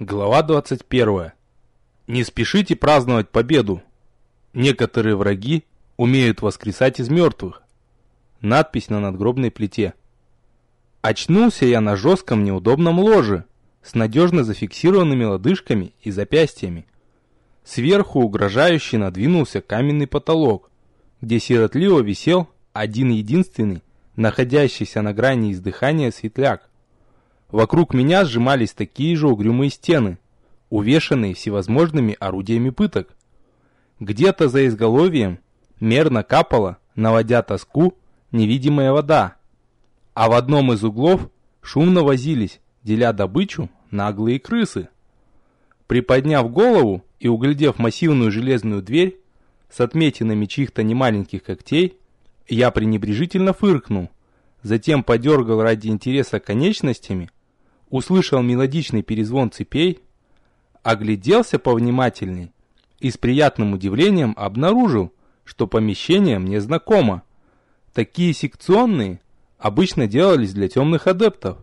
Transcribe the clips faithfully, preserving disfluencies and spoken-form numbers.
Глава двадцать первая. Не спешите праздновать победу. Некоторые враги умеют воскресать из мертвых. Надпись на надгробной плите. Очнулся я на жестком неудобном ложе, с надежно зафиксированными лодыжками и запястьями. Сверху угрожающе надвинулся каменный потолок, где сиротливо висел один единственный, находящийся на грани издыхания светляк. Вокруг меня сжимались такие же угрюмые стены, увешанные всевозможными орудиями пыток. Где-то за изголовьем мерно капала, наводя тоску, невидимая вода, а в одном из углов шумно возились, деля добычу, наглые крысы. Приподняв голову и углядев массивную железную дверь с отметинами чьих-то немаленьких когтей, я пренебрежительно фыркнул, затем подергал ради интереса конечностями, услышал мелодичный перезвон цепей, огляделся повнимательней и с приятным удивлением обнаружил, что помещение мне знакомо. Такие секционные обычно делались для темных адептов,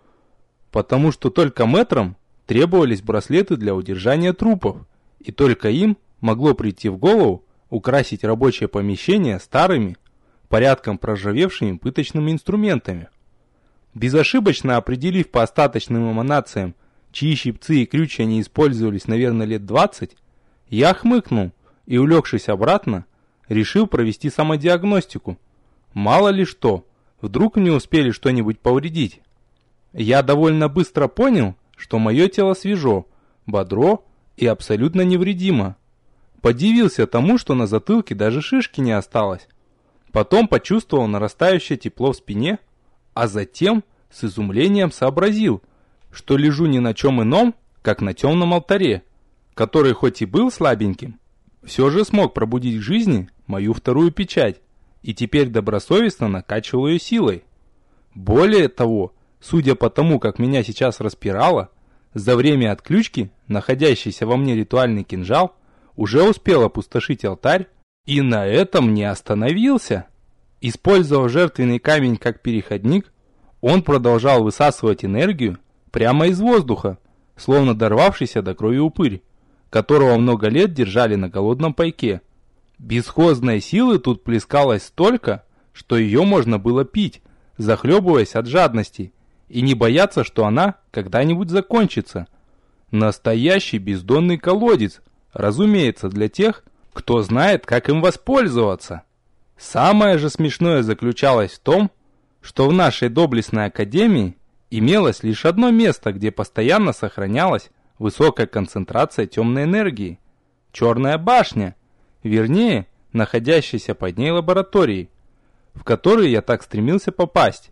потому что только мэтрам требовались браслеты для удержания трупов, и только им могло прийти в голову украсить рабочее помещение старыми, порядком проржавевшими пыточными инструментами. Безошибочно определив по остаточным эманациям, чьи щипцы и крючья не использовались, наверное, лет двадцать, я хмыкнул и, улегшись обратно, решил провести самодиагностику. Мало ли что, вдруг мне успели что-нибудь повредить. Я довольно быстро понял, что мое тело свежо, бодро и абсолютно невредимо. Подивился тому, что на затылке даже шишки не осталось. Потом почувствовал нарастающее тепло в спине, а затем с изумлением сообразил, что лежу не на чем ином, как на темном алтаре, который хоть и был слабеньким, все же смог пробудить к жизни мою вторую печать, и теперь добросовестно накачивал ее силой. Более того, судя по тому, как меня сейчас распирало, за время отключки находящийся во мне ритуальный кинжал уже успел опустошить алтарь, и на этом не остановился. Использовав жертвенный камень как переходник, он продолжал высасывать энергию прямо из воздуха, словно дорвавшийся до крови упырь, которого много лет держали на голодном пайке. Бесхозной силы тут плескалось столько, что ее можно было пить, захлебываясь от жадности, и не бояться, что она когда-нибудь закончится. Настоящий бездонный колодец, разумеется, для тех, кто знает, как им воспользоваться. Самое же смешное заключалось в том, что в нашей доблестной академии имелось лишь одно место, где постоянно сохранялась высокая концентрация темной энергии – Черная башня, вернее, находящаяся под ней лабораторией, в которую я так стремился попасть.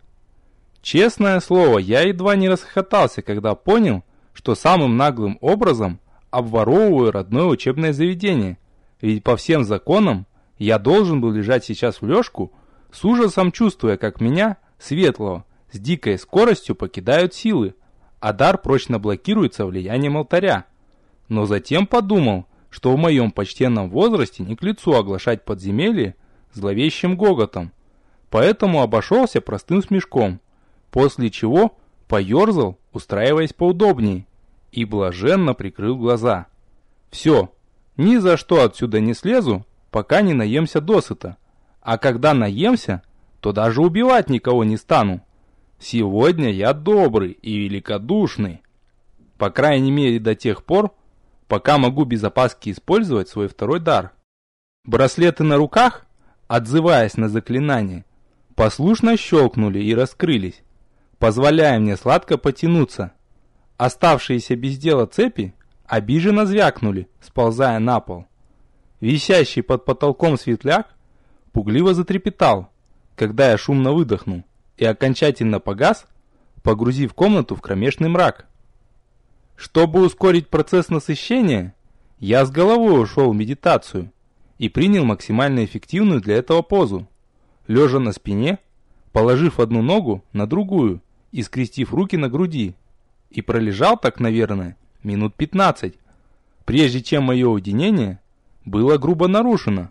Честное слово, я едва не расхохотался, когда понял, что самым наглым образом обворовываю родное учебное заведение, ведь по всем законам я должен был лежать сейчас в лёжку, с ужасом чувствуя, как меня, светлого, с дикой скоростью покидают силы, а дар прочно блокируется влиянием алтаря. Но затем подумал, что в моем почтенном возрасте не к лицу оглашать подземелье зловещим гоготом, поэтому обошелся простым смешком, после чего поерзал, устраиваясь поудобнее, и блаженно прикрыл глаза. Все, ни за что отсюда не слезу, пока не наемся досыта, а когда наемся, то даже убивать никого не стану. Сегодня я добрый и великодушный. По крайней мере до тех пор, пока могу без опаски использовать свой второй дар. Браслеты на руках, отзываясь на заклинание, послушно щелкнули и раскрылись, позволяя мне сладко потянуться. Оставшиеся без дела цепи обиженно звякнули, сползая на пол. Висящий под потолком светляк пугливо затрепетал, когда я шумно выдохнул, и окончательно погас, погрузив комнату в кромешный мрак. Чтобы ускорить процесс насыщения, я с головой ушел в медитацию и принял максимально эффективную для этого позу, лежа на спине, положив одну ногу на другую и скрестив руки на груди, и пролежал так, наверное, минут пятнадцать, прежде чем мое уединение было грубо нарушено.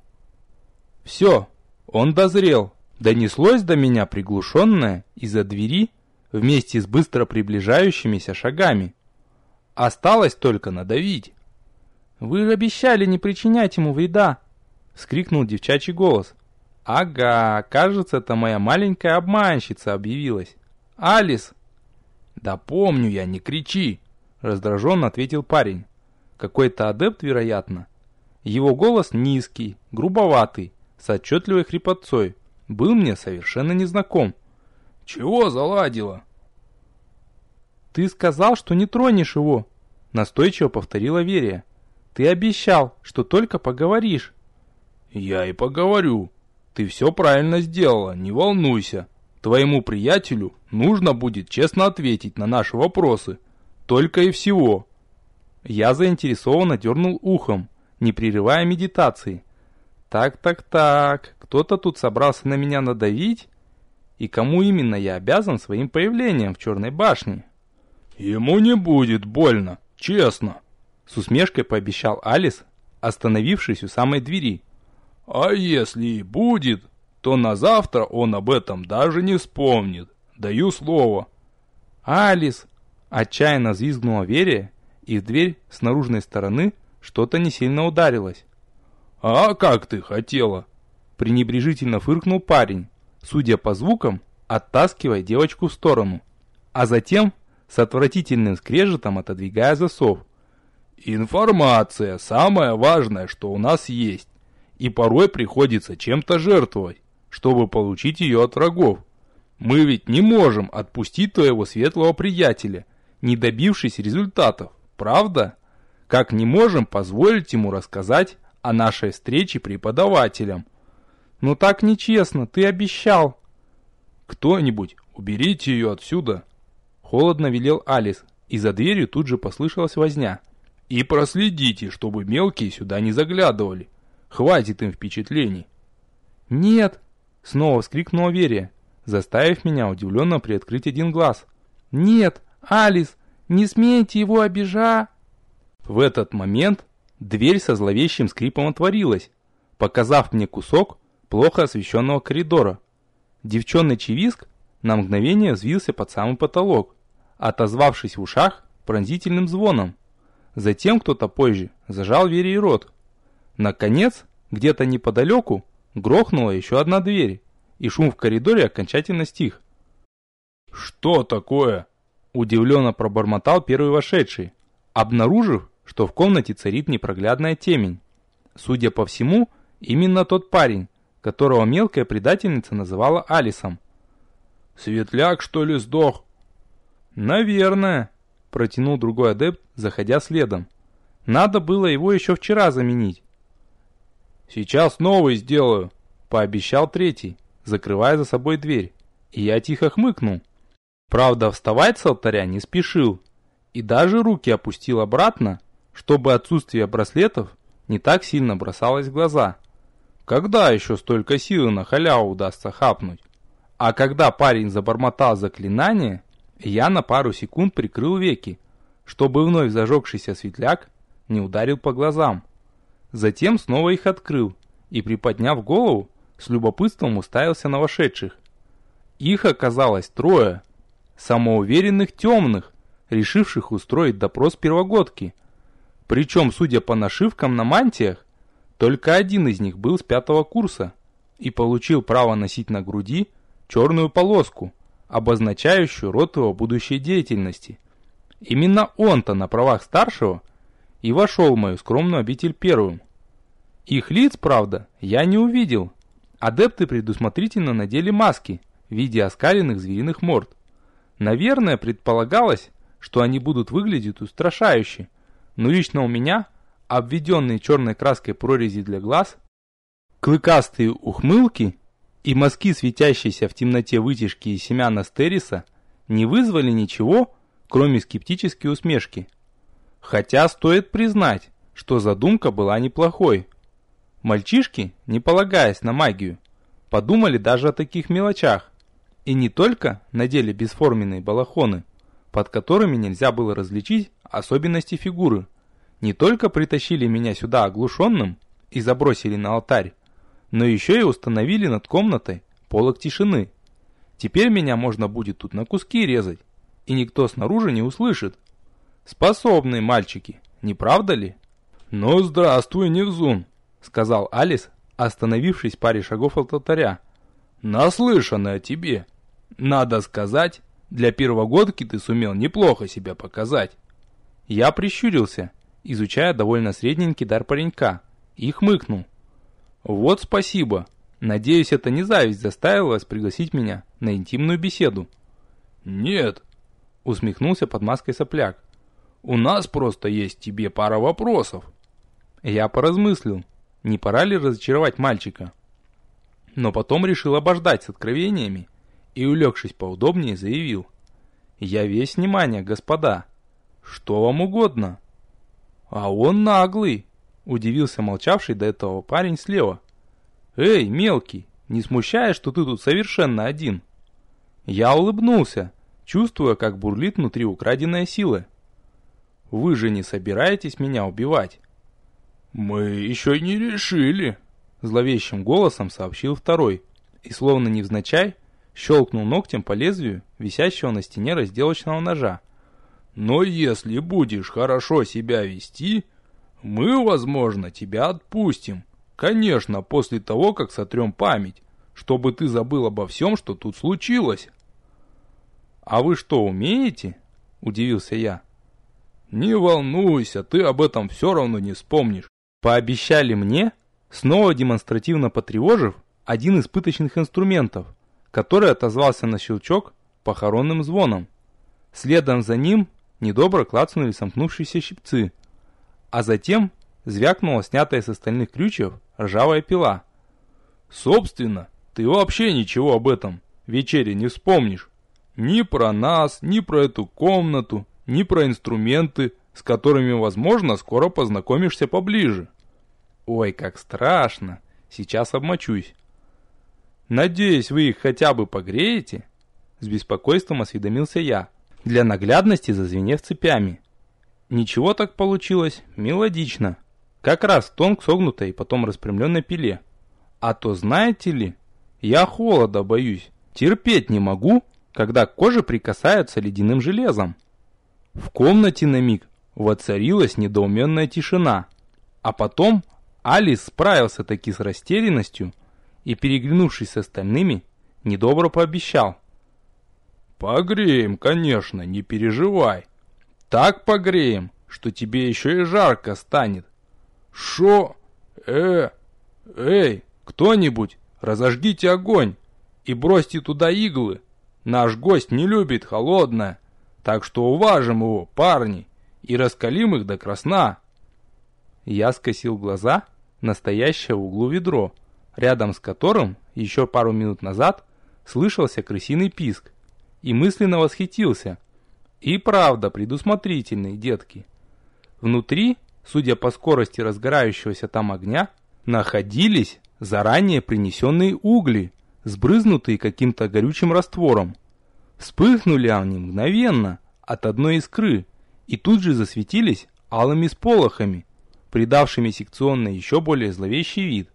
Все, он дозрел. Донеслось до меня приглушенное из-за двери вместе с быстро приближающимися шагами. Осталось только надавить. «Вы обещали не причинять ему вреда!» — вскрикнул девчачий голос. «Ага, кажется, это моя маленькая обманщица объявилась. Алис!» «Да помню я, не кричи!» — раздраженно ответил парень. Какой-то адепт, вероятно. Его голос низкий, грубоватый, с отчетливой хрипотцой, был мне совершенно незнаком. «Чего заладила?» «Ты сказал, что не тронешь его», — настойчиво повторила Верия. «Ты обещал, что только поговоришь». «Я и поговорю. Ты все правильно сделала, не волнуйся. Твоему приятелю нужно будет честно ответить на наши вопросы. Только и всего». Я заинтересованно дернул ухом, не прерывая медитации. «Так-так-так, кто-то тут собрался на меня надавить? И кому именно я обязан своим появлением в Черной башне?» «Ему не будет больно, честно», — с усмешкой пообещал Алис, остановившись у самой двери. «А если и будет, то на завтра он об этом даже не вспомнит. Даю слово». «Алис!» — отчаянно взвизгнула Верия, и в дверь с наружной стороны что-то не сильно ударилось. «А как ты хотела?» — пренебрежительно фыркнул парень, судя по звукам, оттаскивая девочку в сторону, а затем с отвратительным скрежетом отодвигая засов. «Информация – самое важное, что у нас есть, и порой приходится чем-то жертвовать, чтобы получить ее от врагов. Мы ведь не можем отпустить твоего светлого приятеля, не добившись результатов, правда? Как не можем позволить ему рассказать о нашей встрече преподавателям?» «Ну так нечестно, ты обещал». «Кто-нибудь, уберите ее отсюда!» Холодно велел Алис, и за дверью тут же послышалась возня. «И проследите, чтобы мелкие сюда не заглядывали. Хватит им впечатлений». «Нет!» — снова вскрикнула Верия, заставив меня удивленно приоткрыть один глаз. «Нет, Алис, не смейте его обижать!» В этот момент дверь со зловещим скрипом отворилась, показав мне кусок плохо освещенного коридора. Девчоночий визг на мгновение взвился под самый потолок, отозвавшись в ушах пронзительным звоном. Затем кто-то позже зажал Вере рот. Наконец, где-то неподалеку грохнула еще одна дверь, и шум в коридоре окончательно стих. «Что такое?» – удивленно пробормотал первый вошедший, обнаружив, что в комнате царит непроглядная темень. Судя по всему, именно тот парень, которого мелкая предательница называла Алисом. «Светляк, что ли, сдох?» «Наверное», — протянул другой адепт, заходя следом. «Надо было его еще вчера заменить». «Сейчас новый сделаю», — пообещал третий, закрывая за собой дверь. И я тихо хмыкнул. Правда, вставать с алтаря не спешил, и даже руки опустил обратно, чтобы отсутствие браслетов не так сильно бросалось в глаза. Когда еще столько силы на халяву удастся хапнуть? А когда парень забормотал заклинание, я на пару секунд прикрыл веки, чтобы вновь зажегшийся светляк не ударил по глазам. Затем снова их открыл и, приподняв голову, с любопытством уставился на вошедших. Их оказалось трое, самоуверенных темных, решивших устроить допрос первогодки. Причем, судя по нашивкам на мантиях, только один из них был с пятого курса и получил право носить на груди черную полоску, обозначающую род его будущей деятельности. Именно он-то на правах старшего и вошел в мою скромную обитель первым. Их лиц, правда, я не увидел. Адепты предусмотрительно надели маски в виде оскаленных звериных морд. Наверное, предполагалось, что они будут выглядеть устрашающе, но лично у меня, обведенные черной краской прорези для глаз, клыкастые ухмылки и мазки, светящиеся в темноте вытяжки и семян астериса, не вызвали ничего, кроме скептической усмешки. Хотя стоит признать, что задумка была неплохой. Мальчишки, не полагаясь на магию, подумали даже о таких мелочах, и не только надели бесформенные балахоны, под которыми нельзя было различить особенности фигуры, не только притащили меня сюда оглушенным и забросили на алтарь, но еще и установили над комнатой полог тишины. Теперь меня можно будет тут на куски резать, и никто снаружи не услышит. Способные мальчики, не правда ли? Ну, здравствуй, Невзун, сказал Алис, остановившись в паре шагов от алтаря. Наслышаны о тебе. Надо сказать, для первогодки ты сумел неплохо себя показать. Я прищурился, изучая довольно средненький дар паренька, и хмыкнул. Вот спасибо. Надеюсь, это не зависть заставила вас пригласить меня на интимную беседу. Нет, усмехнулся под маской сопляк. У нас просто есть тебе пара вопросов. Я поразмыслил, не пора ли разочаровать мальчика. Но потом решил обождать с откровениями и, улегшись поудобнее, заявил. Я весь внимание, господа. Что вам угодно? А он наглый, удивился молчавший до этого парень слева. Эй, мелкий, не смущаешь, что ты тут совершенно один? Я улыбнулся, чувствуя, как бурлит внутри украденная сила. Вы же не собираетесь меня убивать? Мы еще не решили, зловещим голосом сообщил второй, и словно невзначай щелкнул ногтем по лезвию висящего на стене разделочного ножа. Но если будешь хорошо себя вести, мы, возможно, тебя отпустим. Конечно, после того, как сотрем память, чтобы ты забыл обо всем, что тут случилось. А вы что, умеете? Удивился я. Не волнуйся, ты об этом все равно не вспомнишь. Пообещали мне, снова демонстративно потревожив один из пыточных инструментов, который отозвался на щелчок похоронным звоном. Следом за ним недобро клацнули сомкнувшиеся щипцы, а затем звякнула снятая с остальных крючев ржавая пила. Собственно, ты вообще ничего об этом вечере не вспомнишь. Ни про нас, ни про эту комнату, ни про инструменты, с которыми, возможно, скоро познакомишься поближе. Ой, как страшно, сейчас обмочусь. Надеюсь, вы их хотя бы погреете? С беспокойством осведомился я, для наглядности зазвенев цепями. Ничего так получилось, мелодично. Как раз в тон к согнутой и потом распрямленной пиле. А то, знаете ли, я холода боюсь, терпеть не могу, когда к коже прикасаются ледяным железом. В комнате на миг воцарилась недоуменная тишина, а потом Алис справился таки с растерянностью и, переглянувшись с остальными, недобро пообещал. «Погреем, конечно, не переживай. Так погреем, что тебе еще и жарко станет. Шо? Э? Эй, кто-нибудь, разожгите огонь и бросьте туда иглы. Наш гость не любит холодное, так что уважим его, парни, и раскалим их до красна». Я скосил глаза на стоящее в углу ведро, рядом с которым еще пару минут назад слышался крысиный писк, и мысленно восхитился. И правда предусмотрительные детки. Внутри, судя по скорости разгорающегося там огня, находились заранее принесенные угли, сбрызнутые каким-то горючим раствором. Вспыхнули они мгновенно от одной искры и тут же засветились алыми сполохами, придавшими секционной еще более зловещий вид.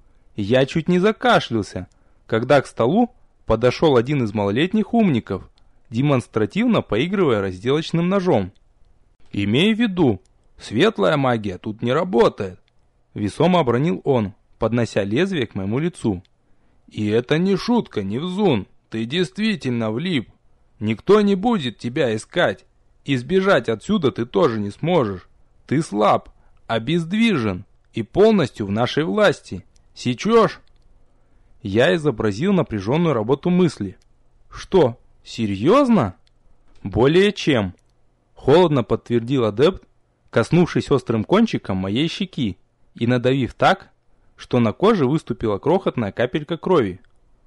Я чуть не закашлялся, когда к столу подошел один из малолетних умников, демонстративно поигрывая разделочным ножом. «Имей в виду, светлая магия тут не работает», — весомо обронил он, поднося лезвие к моему лицу. «И это не шутка, Невзун, ты действительно влип. Никто не будет тебя искать, и сбежать отсюда ты тоже не сможешь. Ты слаб, обездвижен и полностью в нашей власти. Сечешь?» Я изобразил напряженную работу мысли. «Что, серьезно?» «Более чем», — холодно подтвердил адепт, коснувшись острым кончиком моей щеки и надавив так, что на коже выступила крохотная капелька крови.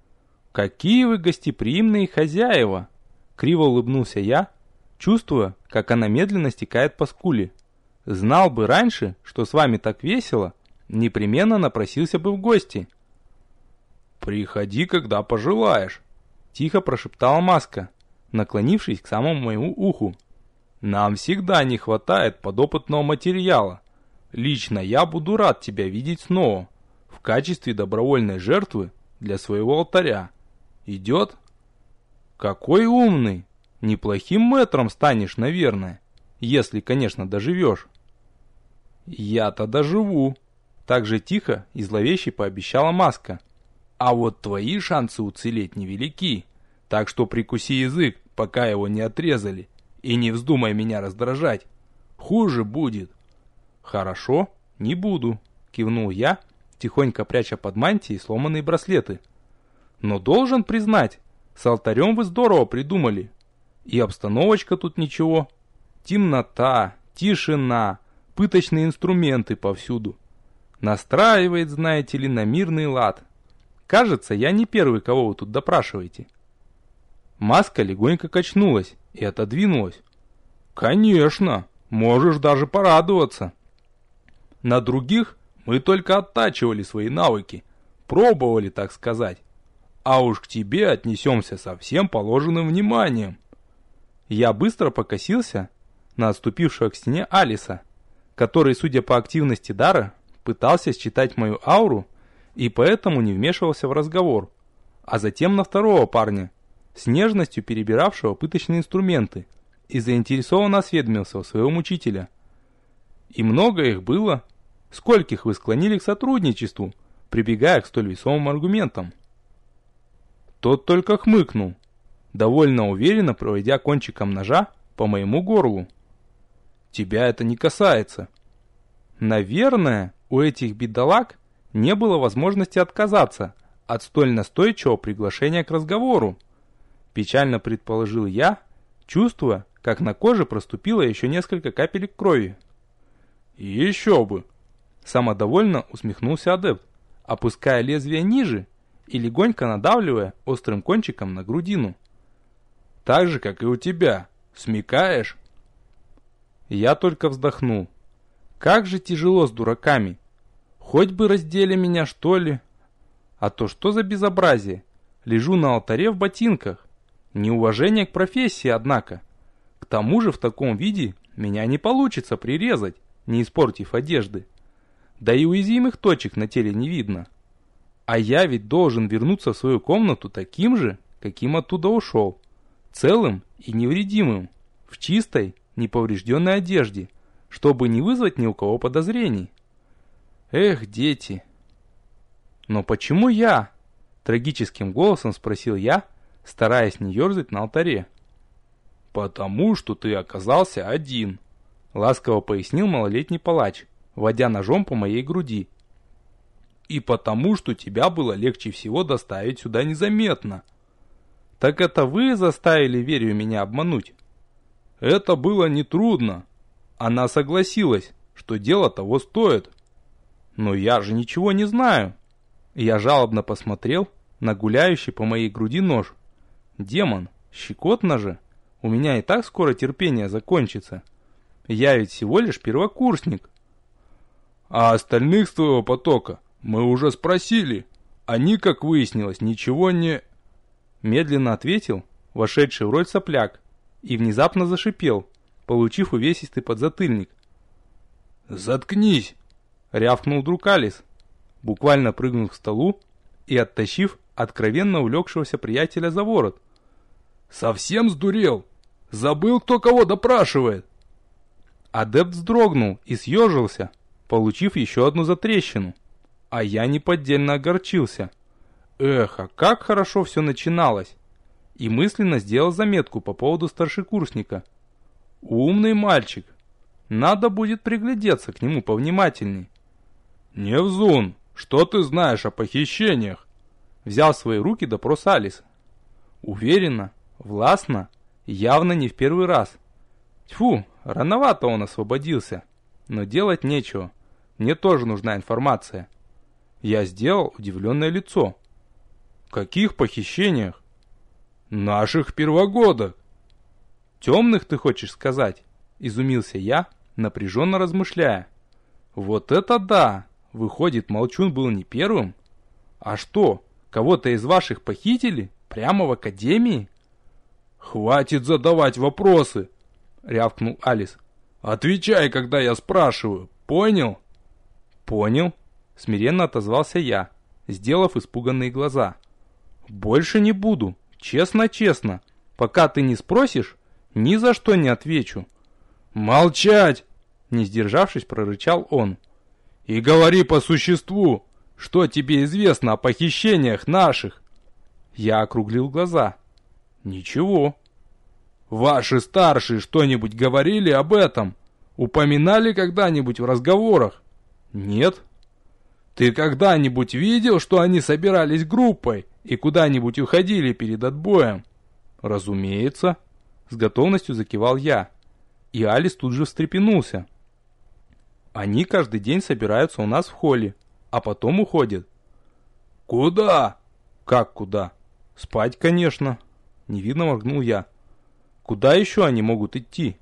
«Какие вы гостеприимные хозяева!» — криво улыбнулся я, чувствуя, как она медленно стекает по скуле. «Знал бы раньше, что с вами так весело, непременно напросился бы в гости». «Приходи, когда пожелаешь», — тихо прошептала Маска, наклонившись к самому моему уху. «Нам всегда не хватает подопытного материала. Лично я буду рад тебя видеть снова, в качестве добровольной жертвы для своего алтаря. Идет?» «Какой умный! Неплохим мэтром станешь, наверное. Если, конечно, доживешь. Я-то доживу. Так же тихо и зловеще пообещала Маска. А вот твои шансы уцелеть невелики. Так что прикуси язык, пока его не отрезали. И не вздумай меня раздражать. Хуже будет. Хорошо, не буду, кивнул я, тихонько пряча под мантией сломанные браслеты. Но должен признать, с алтарем вы здорово придумали. И обстановочка тут ничего. Темнота, тишина, пыточные инструменты повсюду. Настраивает, знаете ли, на мирный лад. Кажется, я не первый, кого вы тут допрашиваете. Маска легонько качнулась и отодвинулась. Конечно, можешь даже порадоваться. На других мы только оттачивали свои навыки, пробовали, так сказать. А уж к тебе отнесемся со всем положенным вниманием. Я быстро покосился на отступившего к стене Алиса, который, судя по активности дара, пытался считать мою ауру и поэтому не вмешивался в разговор, а затем на второго парня, с нежностью перебиравшего пыточные инструменты, и заинтересованно осведомился у своего мучителя. И много их было? Скольких вы склонили к сотрудничеству, прибегая к столь весомым аргументам? Тот только хмыкнул, довольно уверенно проводя кончиком ножа по моему горлу. Тебя это не касается. Наверное, у этих бедолаг не было возможности отказаться от столь настойчивого приглашения к разговору. Печально предположил я, чувствуя, как на коже проступило еще несколько капелек крови. Еще бы! Самодовольно усмехнулся адепт, опуская лезвие ниже и легонько надавливая острым кончиком на грудину. Так же, как и у тебя. Смекаешь? Я только вздохнул. Как же тяжело с дураками. Хоть бы раздели меня, что ли. А то что за безобразие? Лежу на алтаре в ботинках. Неуважение к профессии, однако. К тому же в таком виде меня не получится прирезать, не испортив одежды. Да и уязвимых точек на теле не видно. А я ведь должен вернуться в свою комнату таким же, каким оттуда ушел. Целым и невредимым, в чистой, неповрежденной одежде, чтобы не вызвать ни у кого подозрений. Эх, дети! Но почему я? Трагическим голосом спросил я, стараясь не ерзать на алтаре. Потому что ты оказался один, ласково пояснил малолетний палач, водя ножом по моей груди. И потому что тебя было легче всего доставить сюда незаметно. Так это вы заставили Верию меня обмануть? Это было нетрудно. Она согласилась, что дело того стоит. Но я же ничего не знаю. Я жалобно посмотрел на гуляющий по моей груди нож. Демон, щекотно же. У меня и так скоро терпение закончится. Я ведь всего лишь первокурсник. А остальных с твоего потока мы уже спросили. Они, как выяснилось, ничего не... Медленно ответил вошедший в роль сопляк и внезапно зашипел, получив увесистый подзатыльник. «Заткнись!» — рявкнул вдруг Алис, буквально прыгнув к столу и оттащив откровенно увлекшегося приятеля за ворот. «Совсем сдурел? Забыл, кто кого допрашивает?» Адепт вздрогнул и съежился, получив еще одну затрещину. А я неподдельно огорчился. Эх, а как хорошо все начиналось. И мысленно сделал заметку по поводу старшекурсника. Умный мальчик. Надо будет приглядеться к нему повнимательней. «Невзун, что ты знаешь о похищениях?» Взял в свои руки допрос Алис. Уверенно, властно, явно не в первый раз. Тьфу, рановато он освободился. Но делать нечего. Мне тоже нужна информация. Я сделал удивленное лицо. «Каких похищениях?» «Наших первогодок». «Темных, ты хочешь сказать?» Изумился я, напряженно размышляя. «Вот это да! Выходит, Молчун был не первым? А что, кого-то из ваших похитили? Прямо в академии?» «Хватит задавать вопросы!» Рявкнул Алис. «Отвечай, когда я спрашиваю, понял?» «Понял», смиренно отозвался я, сделав испуганные глаза. «Больше не буду, честно-честно. Пока ты не спросишь, ни за что не отвечу». «Молчать!» — не сдержавшись, прорычал он. «И говори по существу, что тебе известно о похищениях наших?» Я округлил глаза. «Ничего». «Ваши старшие что-нибудь говорили об этом? Упоминали когда-нибудь в разговорах?» «Нет». «Ты когда-нибудь видел, что они собирались группой и куда-нибудь уходили перед отбоем?» «Разумеется», — с готовностью закивал я. И Алис тут же встрепенулся. «Они каждый день собираются у нас в холле, а потом уходят». «Куда?» «Как куда?» «Спать, конечно», — невинно моргнул я. «Куда еще они могут идти?»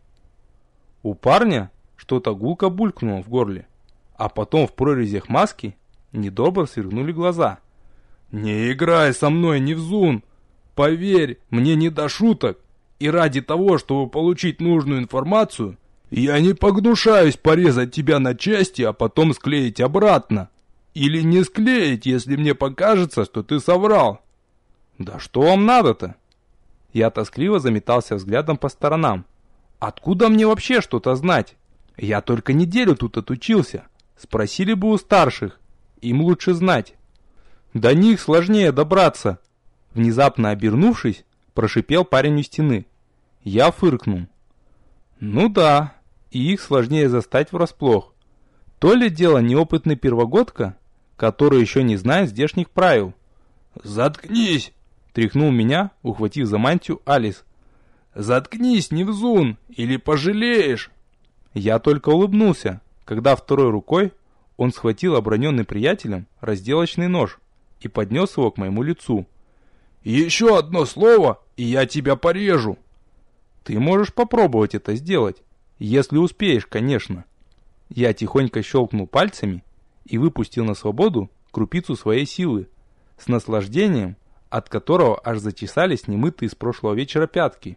У парня что-то гулко булькнуло в горле, а потом в прорезях маски недобро сверкнули глаза. «Не играй со мной, Невзун! Поверь, мне не до шуток, и ради того, чтобы получить нужную информацию, я не погнушаюсь порезать тебя на части, а потом склеить обратно. Или не склеить, если мне покажется, что ты соврал». «Да что вам надо-то?» Я тоскливо заметался взглядом по сторонам. «Откуда мне вообще что-то знать? Я только неделю тут отучился. Спросили бы у старших, им лучше знать». «До них сложнее добраться». Внезапно обернувшись, прошипел парень у стены. Я фыркнул. «Ну да, и их сложнее застать врасплох. То ли дело неопытный первогодка, который еще не знает здешних правил». «Заткнись!» — тряхнул меня, ухватив за мантию Алис. «Заткнись, Невзун, или пожалеешь!» Я только улыбнулся, когда второй рукой он схватил оброненный приятелем разделочный нож и поднес его к моему лицу. «Еще одно слово, и я тебя порежу!» «Ты можешь попробовать это сделать, если успеешь, конечно». Я тихонько щелкнул пальцами и выпустил на свободу крупицу своей силы, с наслаждением, от которого аж зачесались немытые с прошлого вечера пятки.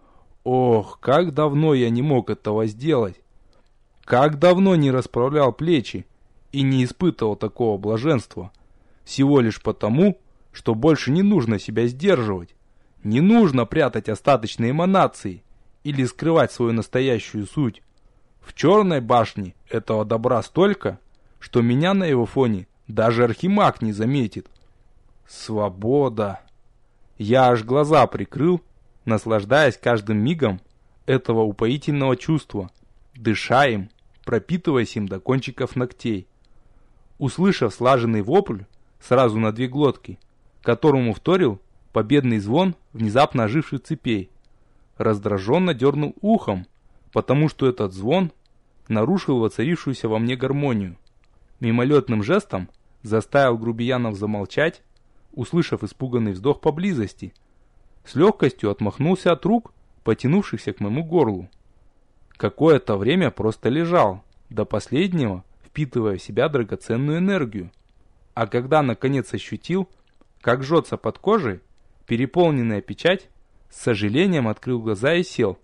Ох, как давно я не мог этого сделать! Как давно не расправлял плечи и не испытывал такого блаженства. Всего лишь потому, что больше не нужно себя сдерживать. Не нужно прятать остаточные эманации или скрывать свою настоящую суть. В черной башне этого добра столько, что меня на его фоне даже архимаг не заметит. Свобода! Я аж глаза прикрыл, наслаждаясь каждым мигом этого упоительного чувства, дыша им, пропитываясь им до кончиков ногтей. Услышав слаженный вопль сразу на две глотки, которому вторил победный звон внезапно оживших цепей, раздраженно дернул ухом, потому что этот звон нарушил воцарившуюся во мне гармонию. Мимолетным жестом заставил грубиянов замолчать, услышав испуганный вздох поблизости, с легкостью отмахнулся от рук, потянувшихся к моему горлу. Какое-то время просто лежал, до последнего впитывая в себя драгоценную энергию. А когда наконец ощутил, как жжется под кожей переполненная печать, с сожалением открыл глаза и сел.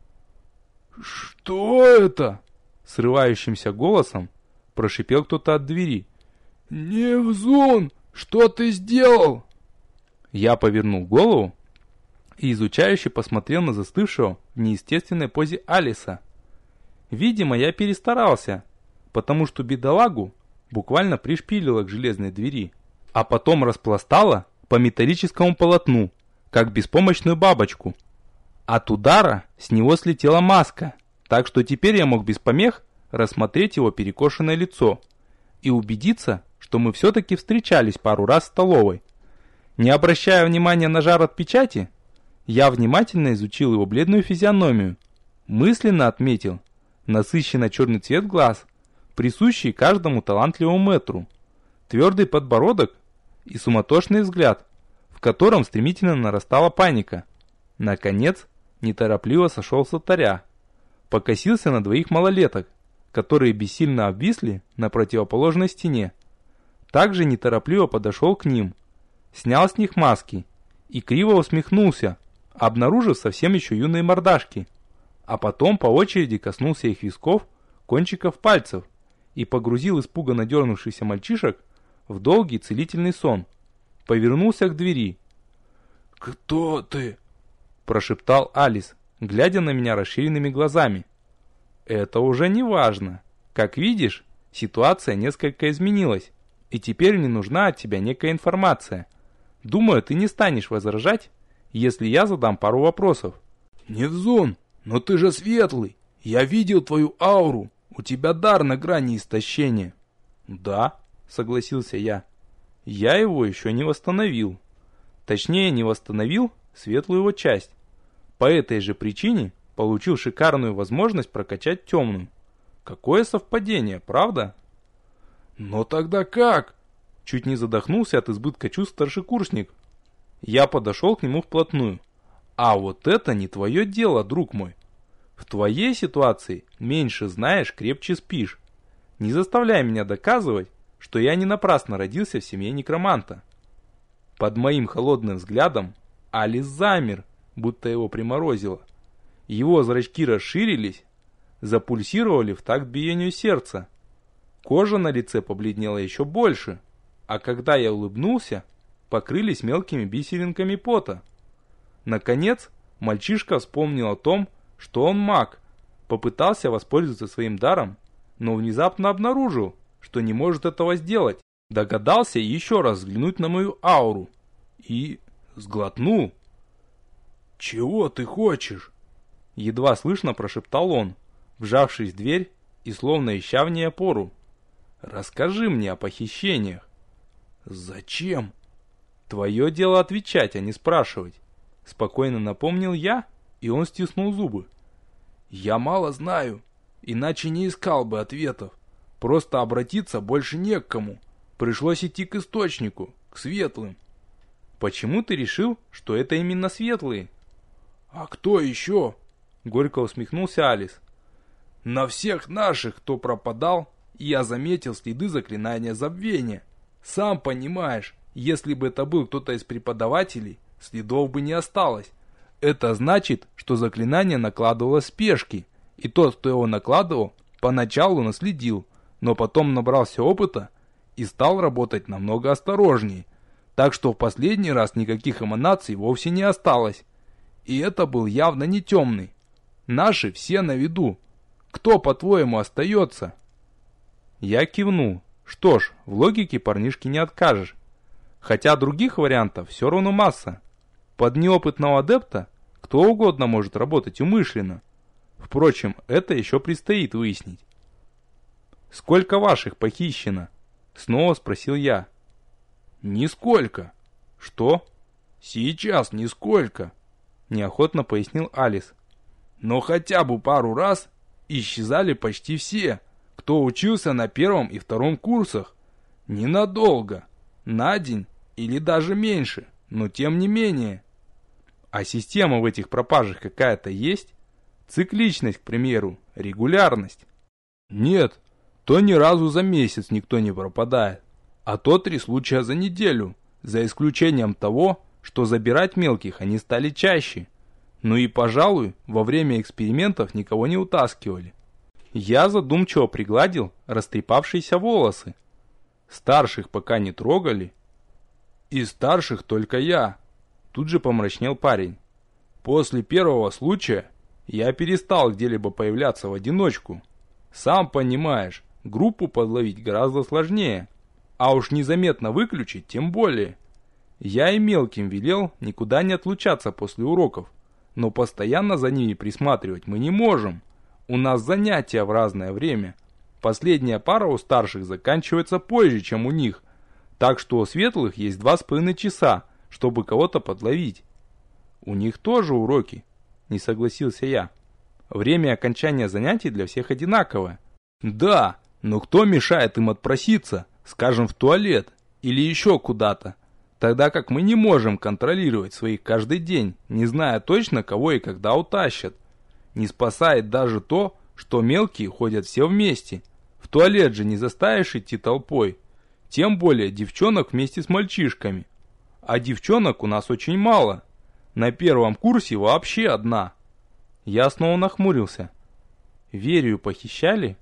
«Что это?» — срывающимся голосом прошипел кто-то от двери. «Невзун, что ты сделал?» Я повернул голову и изучающе посмотрел на застывшего в неестественной позе Алиса. Видимо, я перестарался, потому что бедолагу буквально пришпилило к железной двери, а потом распластало по металлическому полотну, как беспомощную бабочку. От удара с него слетела маска, так что теперь я мог без помех рассмотреть его перекошенное лицо и убедиться, что мы все-таки встречались пару раз в столовой. Не обращая внимания на жар от печати, я внимательно изучил его бледную физиономию, мысленно отметил насыщенно черный цвет глаз, присущий каждому талантливому мэтру, твердый подбородок и суматошный взгляд, в котором стремительно нарастала паника. Наконец, неторопливо сошел с алтаря, покосился на двоих малолеток, которые бессильно обвисли на противоположной стене. Также неторопливо подошел к ним, снял с них маски и криво усмехнулся, обнаружив совсем еще юные мордашки, а потом по очереди коснулся их висков, кончиков пальцев и погрузил испуганно дернувшихся мальчишек в долгий целительный сон. Повернулся к двери. «Кто ты?» – прошептал Алис, глядя на меня расширенными глазами. Это уже не важно. Как видишь, ситуация несколько изменилась, и теперь мне нужна от тебя некая информация. Думаю, ты не станешь возражать, если я задам пару вопросов. Невзон, но ты же светлый. Я видел твою ауру. У тебя дар на грани истощения. Да, согласился я. Я его еще не восстановил. Точнее, не восстановил светлую его часть. По этой же причине получил шикарную возможность прокачать темную. Какое совпадение, правда? Но тогда как? Чуть не задохнулся от избытка чувств старшекурсник. Я подошел к нему вплотную. А вот это не твое дело, друг мой. В твоей ситуации меньше знаешь, крепче спишь. Не заставляй меня доказывать, что я не напрасно родился в семье некроманта. Под моим холодным взглядом Алис замер, будто его приморозило. Его зрачки расширились, запульсировали в такт биению сердца. Кожа на лице побледнела еще больше, а когда я улыбнулся, покрылись мелкими бисеринками пота. Наконец, мальчишка вспомнил о том, что он маг, попытался воспользоваться своим даром, но внезапно обнаружил, что не может этого сделать. Догадался еще раз взглянуть на мою ауру и сглотнул. «Чего ты хочешь?» Едва слышно прошептал он, вжавшись в дверь и словно ища в ней опору. «Расскажи мне о похищениях». «Зачем?» «Твое дело отвечать, а не спрашивать», — спокойно напомнил я, и он стиснул зубы. «Я мало знаю, иначе не искал бы ответов. Просто обратиться больше не к кому. Пришлось идти к источнику, к светлым». «Почему ты решил, что это именно светлые?» «А кто еще?» — горько усмехнулся Алис. «На всех наших, кто пропадал, я заметил следы заклинания забвения. Сам понимаешь, если бы это был кто-то из преподавателей, следов бы не осталось. Это значит, что заклинание накладывалось в спешке, и тот, кто его накладывал, поначалу наследил, но потом набрался опыта и стал работать намного осторожнее. Так что в последний раз никаких эманаций вовсе не осталось. И это был явно не темный. Наши все на виду. Кто, по-твоему, остается?» Я кивнул. Что ж, в логике парнишки не откажешь. Хотя других вариантов все равно масса. Под неопытного адепта кто угодно может работать умышленно. Впрочем, это еще предстоит выяснить. «Сколько ваших похищено?» Снова спросил я. «Нисколько». «Что?» «Сейчас нисколько», неохотно пояснил Алис. «Но хотя бы пару раз исчезали почти все, кто учился на первом и втором курсах. Ненадолго, на день или даже меньше, но тем не менее». «А система в этих пропажах какая-то есть? Цикличность, к примеру, регулярность?» «Нет, то ни разу за месяц никто не пропадает, а то три случая за неделю, за исключением того, что забирать мелких они стали чаще. Ну и, пожалуй, во время экспериментов никого не утаскивали». Я задумчиво пригладил растрепавшиеся волосы. «Старших пока не трогали?» «Из старших только я», — тут же помрачнел парень. «После первого случая я перестал где-либо появляться в одиночку. Сам понимаешь, группу подловить гораздо сложнее, а уж незаметно выключить тем более. Я и мелким велел никуда не отлучаться после уроков, но постоянно за ними присматривать мы не можем. У нас занятия в разное время. Последняя пара у старших заканчивается позже, чем у них, так что у светлых есть два с половиной часа, чтобы кого-то подловить». «У них тоже уроки», — не согласился я. «Время окончания занятий для всех одинаковое». «Да, но кто мешает им отпроситься, скажем, в туалет или еще куда-то? Тогда как мы не можем контролировать своих каждый день, не зная точно, кого и когда утащат. Не спасает даже то, что мелкие ходят все вместе. В туалет же не заставишь идти толпой. Тем более девчонок вместе с мальчишками. А девчонок у нас очень мало. На первом курсе вообще одна». Я снова нахмурился. «Верию похищали?»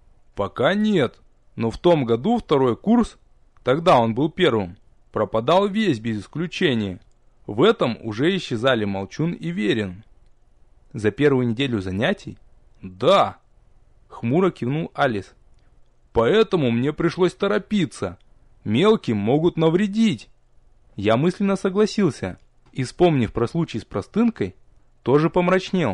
«Пока нет. Но в том году второй курс, тогда он был первым, пропадал весь без исключения. В этом уже исчезали Молчун и Верин». «За первую неделю занятий?» «Да». Хмуро кивнул Алис. Поэтому мне пришлось торопиться. Мелким могут навредить. Я мысленно согласился и, вспомнив про случай с простынкой, тоже помрачнел.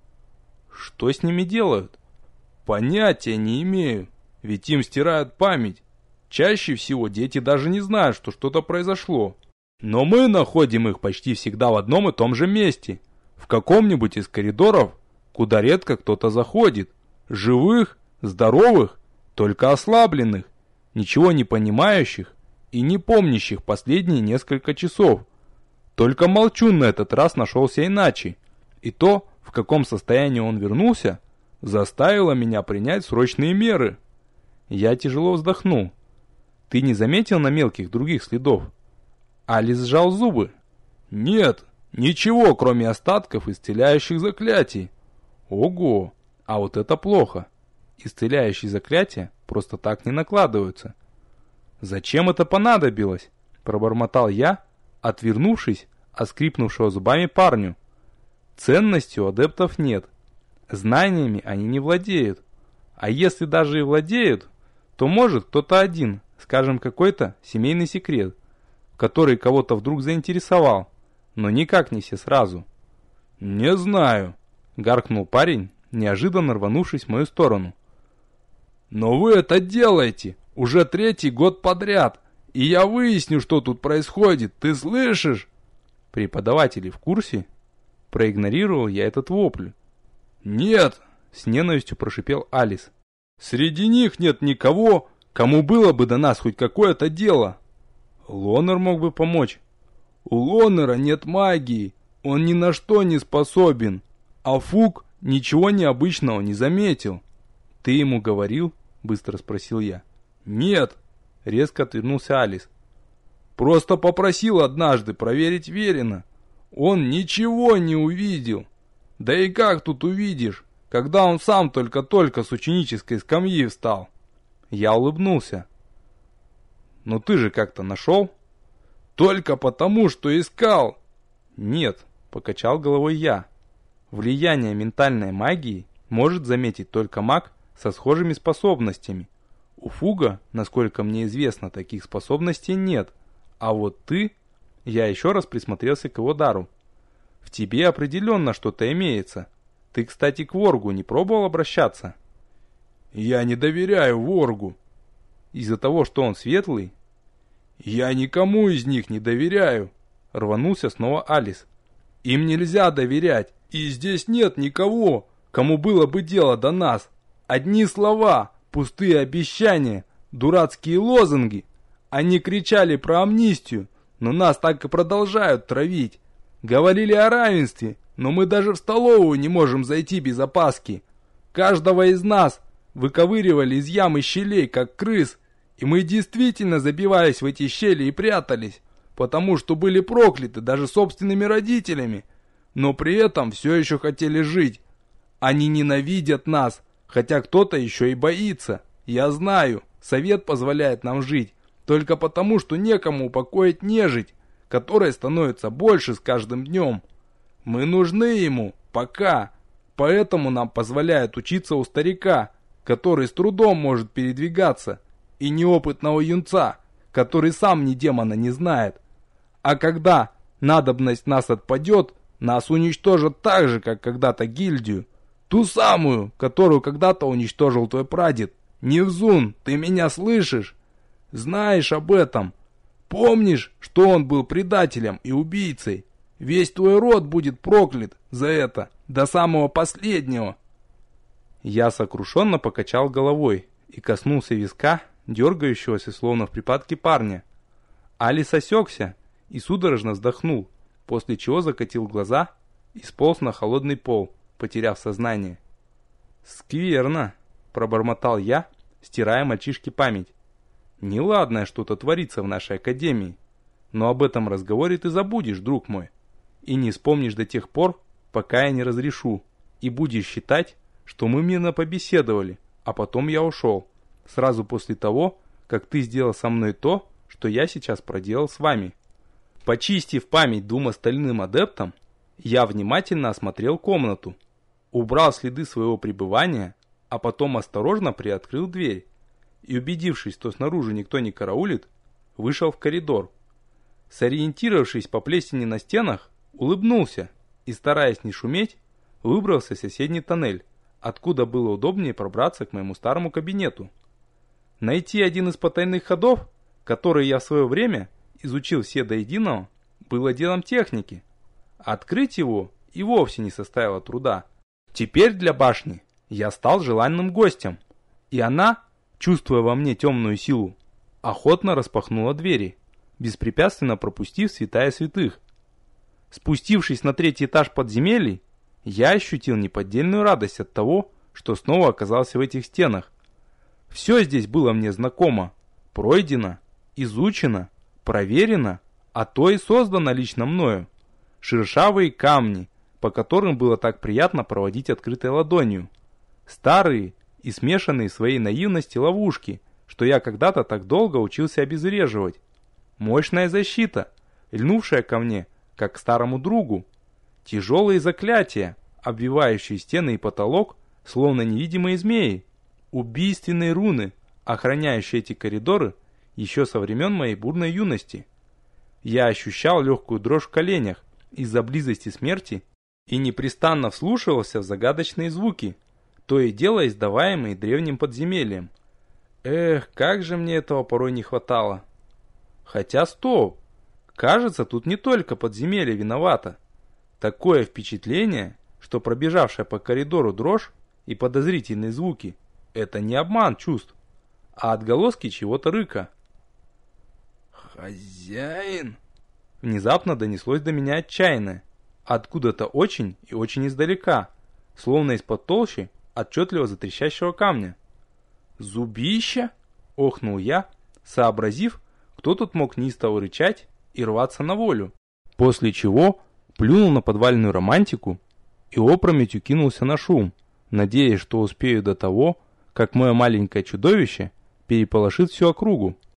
Что с ними делают? Понятия не имею, ведь им стирают память. Чаще всего дети даже не знают, что что-то произошло. Но мы находим их почти всегда в одном и том же месте. В каком-нибудь из коридоров, куда редко кто-то заходит. Живых, здоровых, только ослабленных, ничего не понимающих и не помнящих последние несколько часов. Только Молчун на этот раз нашелся иначе. И то, в каком состоянии он вернулся, заставило меня принять срочные меры. Я тяжело вздохнул. Ты не заметил на мелких других следов? Алис сжал зубы. Нет, ничего, кроме остатков исцеляющих заклятий. Ого, а вот это плохо. Исцеляющие заклятия просто так не накладываются. Зачем это понадобилось? Пробормотал я, отвернувшись от скрипнувшего зубами парню. Ценностью у адептов нет. Знаниями они не владеют. А если даже и владеют, то может кто-то один, скажем, какой-то семейный секрет, который кого-то вдруг заинтересовал, но никак не все сразу. «Не знаю», — гаркнул парень, неожиданно рванувшись в мою сторону. «Но вы это делаете уже третий год подряд, и я выясню, что тут происходит, ты слышишь?» Преподаватели в курсе? Проигнорировал я этот вопль. «Нет!» — с ненавистью прошипел Алис. «Среди них нет никого, кому было бы до нас хоть какое-то дело. Лонер мог бы помочь». «У Лонера нет магии, он ни на что не способен, а Фук ничего необычного не заметил». «Ты ему говорил?» — быстро спросил я. «Нет!» — резко отвернулся Алис. «Просто попросил однажды проверить Верина. Он ничего не увидел. Да и как тут увидишь, когда он сам только-только с ученической скамьи встал?» Я улыбнулся. «Но ты же как-то нашел?» «Только потому, что искал!» «Нет», — покачал головой я. «Влияние ментальной магии может заметить только маг со схожими способностями. У Фуга, насколько мне известно, таких способностей нет. А вот ты...» Я еще раз присмотрелся к его дару. «В тебе определенно что-то имеется. Ты, кстати, к Воргу не пробовал обращаться?» «Я не доверяю Воргу». «Из-за того, что он светлый?» «Я никому из них не доверяю», — рванулся снова Алис. «Им нельзя доверять, и здесь нет никого, кому было бы дело до нас. Одни слова, пустые обещания, дурацкие лозунги. Они кричали про амнистию, но нас так и продолжают травить. Говорили о равенстве, но мы даже в столовую не можем зайти без опаски. Каждого из нас выковыривали из ям и щелей, как крыс, и мы действительно забивались в эти щели и прятались, потому что были прокляты даже собственными родителями, но при этом все еще хотели жить. Они ненавидят нас, хотя кто-то еще и боится. Я знаю, совет позволяет нам жить, только потому, что некому упокоить нежить, которая становится больше с каждым днем. Мы нужны ему, пока, поэтому нам позволяют учиться у старика, который с трудом может передвигаться, и неопытного юнца, который сам ни демона не знает. А когда надобность нас отпадет, нас уничтожат так же, как когда-то гильдию. Ту самую, которую когда-то уничтожил твой прадед. Невзун, ты меня слышишь? Знаешь об этом. Помнишь, что он был предателем и убийцей? Весь твой род будет проклят за это, до самого последнего. Я сокрушенно покачал головой и коснулся виска, дергающегося словно в припадке парня. Алис осекся и судорожно вздохнул, после чего закатил глаза и сполз на холодный пол, потеряв сознание. «Скверно», — пробормотал я, стирая мальчишке память. «Неладное что-то творится в нашей академии, но об этом разговоре ты забудешь, друг мой, и не вспомнишь до тех пор, пока я не разрешу, и будешь считать, что мы мирно побеседовали, а потом я ушел, сразу после того, как ты сделал со мной то, что я сейчас проделал с вами». Почистив память двум остальным адептам, я внимательно осмотрел комнату, убрал следы своего пребывания, а потом осторожно приоткрыл дверь и, убедившись, что снаружи никто не караулит, вышел в коридор. Сориентировавшись по плесени на стенах, улыбнулся и, стараясь не шуметь, выбрался в соседний тоннель, откуда было удобнее пробраться к моему старому кабинету. Найти один из потайных ходов, который я в свое время изучил все до единого, было делом техники. Открыть его и вовсе не составило труда. Теперь для башни я стал желанным гостем, и она, чувствуя во мне темную силу, охотно распахнула двери, беспрепятственно пропустив святая святых. Спустившись на третий этаж подземелий, я ощутил неподдельную радость от того, что снова оказался в этих стенах. Все здесь было мне знакомо, пройдено, изучено, проверено, а то и создано лично мною. Шершавые камни, по которым было так приятно проводить открытой ладонью. Старые и смешанные в своей наивности ловушки, что я когда-то так долго учился обезвреживать. Мощная защита, льнувшая ко мне, как к старому другу. Тяжелые заклятия, обвивающие стены и потолок, словно невидимые змеи. Убийственные руны, охраняющие эти коридоры еще со времен моей бурной юности. Я ощущал легкую дрожь в коленях из-за близости смерти и непрестанно вслушивался в загадочные звуки, то и дело издаваемые древним подземельем. Эх, как же мне этого порой не хватало. Хотя стоп, кажется, тут не только подземелье виновато. Такое впечатление, что пробежавшая по коридору дрожь и подозрительные звуки — это не обман чувств, а отголоски чего-то рыка. «Хозяин!» Внезапно донеслось до меня отчаянное, откуда-то очень и очень издалека, словно из-под толщи отчетливо затрещащего камня. «Зубища?» — охнул я, сообразив, кто тут мог неистово рычать и рваться на волю. После чего плюнул на подвальную романтику и опрометью кинулся на шум, надеясь, что успею до того, как мое маленькое чудовище переполошит всю округу.